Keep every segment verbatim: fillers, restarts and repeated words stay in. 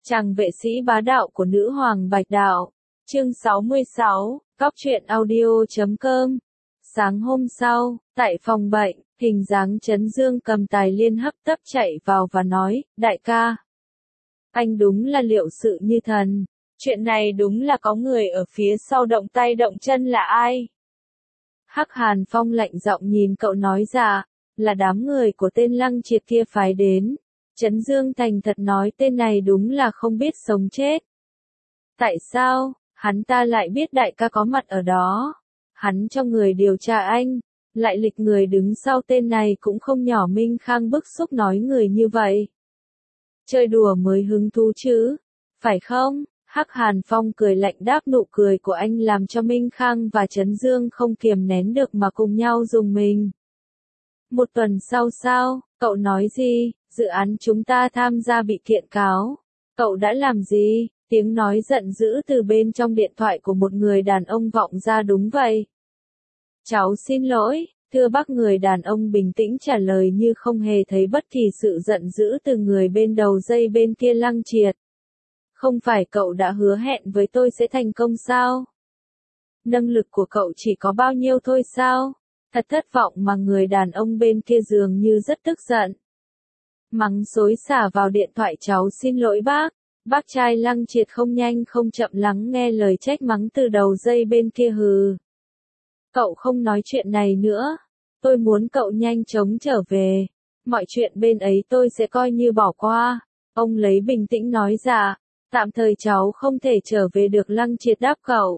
Chàng vệ sĩ bá đạo của nữ hoàng Bạch Đạo. Chương sáu mươi sáu, Cóc truyện audio chấm com. Sáng hôm sau, tại phòng bệnh, hình dáng Trấn Dương cầm tài liên hấp tấp chạy vào và nói, đại ca. Anh đúng là liệu sự như thần. Chuyện này đúng là có người ở phía sau động tay động chân là ai? Hắc Hàn Phong lạnh giọng nhìn cậu nói ra, là đám người của tên Lăng Triệt kia phái đến. Trấn Dương thành thật nói tên này đúng là không biết sống chết. Tại sao, hắn ta lại biết đại ca có mặt ở đó? Hắn cho người điều tra anh, lại lịch người đứng sau tên này cũng không nhỏ. Minh Khang bức xúc nói người như vậy. Chơi đùa mới hứng thú chứ, phải không? Hắc Hàn Phong cười lạnh đáp, nụ cười của anh làm cho Minh Khang và Trấn Dương không kiềm nén được mà cùng nhau dùng mình. Một tuần sau sao, cậu nói gì? Dự án chúng ta tham gia bị kiện cáo. Cậu đã làm gì? Tiếng nói giận dữ từ bên trong điện thoại của một người đàn ông vọng ra. Đúng vậy. Cháu xin lỗi, thưa bác. Người đàn ông bình tĩnh trả lời như không hề thấy bất kỳ sự giận dữ từ người bên đầu dây bên kia. Lăng Triệt. Không phải cậu đã hứa hẹn với tôi sẽ thành công sao? Năng lực của cậu chỉ có bao nhiêu thôi sao? Thật thất vọng mà. Người đàn ông bên kia dường như rất tức giận. Mắng xối xả vào điện thoại. Cháu xin lỗi bác. Bác trai Lăng Triệt không nhanh không chậm lắng nghe lời trách mắng từ đầu dây bên kia. Hừ. Cậu không nói chuyện này nữa. Tôi muốn cậu nhanh chóng trở về. Mọi chuyện bên ấy tôi sẽ coi như bỏ qua. Ông lấy bình tĩnh nói ra. Tạm thời cháu không thể trở về được. Lăng Triệt đáp cậu.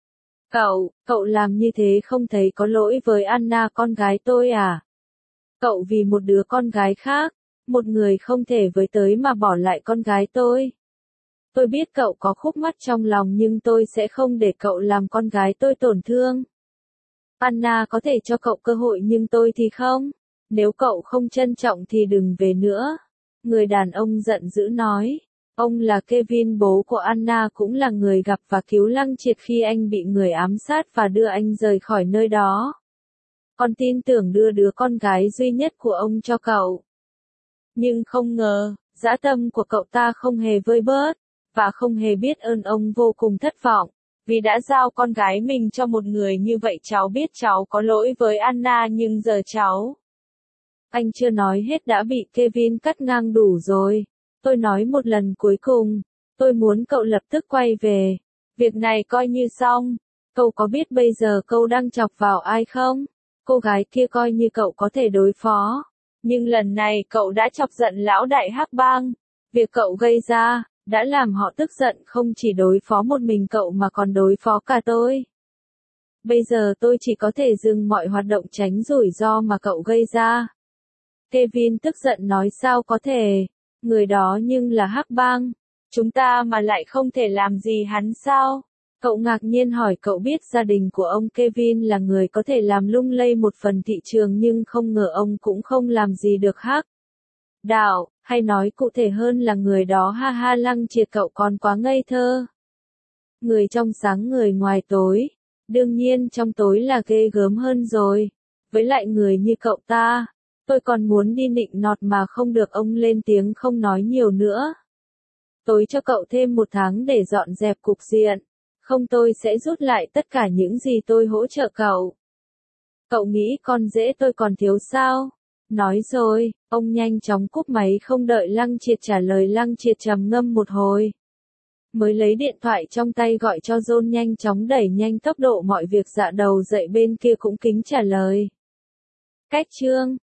Cậu, cậu làm như thế không thấy có lỗi với Anna con gái tôi à? Cậu vì một đứa con gái khác, một người không thể với tới mà bỏ lại con gái tôi. Tôi biết cậu có khúc mắc trong lòng nhưng tôi sẽ không để cậu làm con gái tôi tổn thương. Anna có thể cho cậu cơ hội nhưng tôi thì không. Nếu cậu không trân trọng thì đừng về nữa. Người đàn ông giận dữ nói. Ông là Kevin, bố của Anna, cũng là người gặp và cứu Lăng Triệt khi anh bị người ám sát và đưa anh rời khỏi nơi đó. Con tin tưởng đưa đứa con gái duy nhất của ông cho cậu. Nhưng không ngờ, dã tâm của cậu ta không hề vơi bớt, và không hề biết ơn. Ông vô cùng thất vọng, vì đã giao con gái mình cho một người như vậy. Cháu biết cháu có lỗi với Anna nhưng giờ cháu... Anh chưa nói hết đã bị Kevin cắt ngang. Đủ rồi. Tôi nói một lần cuối cùng, tôi muốn cậu lập tức quay về. Việc này coi như xong. Cậu có biết bây giờ cậu đang chọc vào ai không? Cô gái kia coi như cậu có thể đối phó. Nhưng lần này cậu đã chọc giận lão đại Hắc Bang. Việc cậu gây ra, đã làm họ tức giận. Không chỉ đối phó một mình cậu mà còn đối phó cả tôi. Bây giờ tôi chỉ có thể dừng mọi hoạt động tránh rủi ro mà cậu gây ra. Kevin tức giận nói. Sao có thể? Người đó nhưng là Hắc Bang. Chúng ta mà lại không thể làm gì hắn sao? Cậu ngạc nhiên hỏi. Cậu biết gia đình của ông Kevin là người có thể làm lung lay một phần thị trường nhưng không ngờ ông cũng không làm gì được Hắc Đạo, hay nói cụ thể hơn là người đó. Ha ha. Lăng Triệt, cậu còn quá ngây thơ. Người trong sáng người ngoài tối. Đương nhiên trong tối là ghê gớm hơn rồi. Với lại người như cậu ta, tôi còn muốn đi nịnh nọt mà không được. Ông lên tiếng không nói nhiều nữa. Tôi cho cậu thêm một tháng để dọn dẹp cục diện. Không tôi sẽ rút lại tất cả những gì tôi hỗ trợ cậu. Cậu nghĩ con dễ tôi còn thiếu sao? Nói rồi, ông nhanh chóng cúp máy không đợi Lăng Triệt trả lời. Lăng Triệt trầm ngâm một hồi. Mới lấy điện thoại trong tay gọi cho John. Nhanh chóng đẩy nhanh tốc độ mọi việc. Dạ đầu dậy bên kia cũng kính trả lời. Cách chương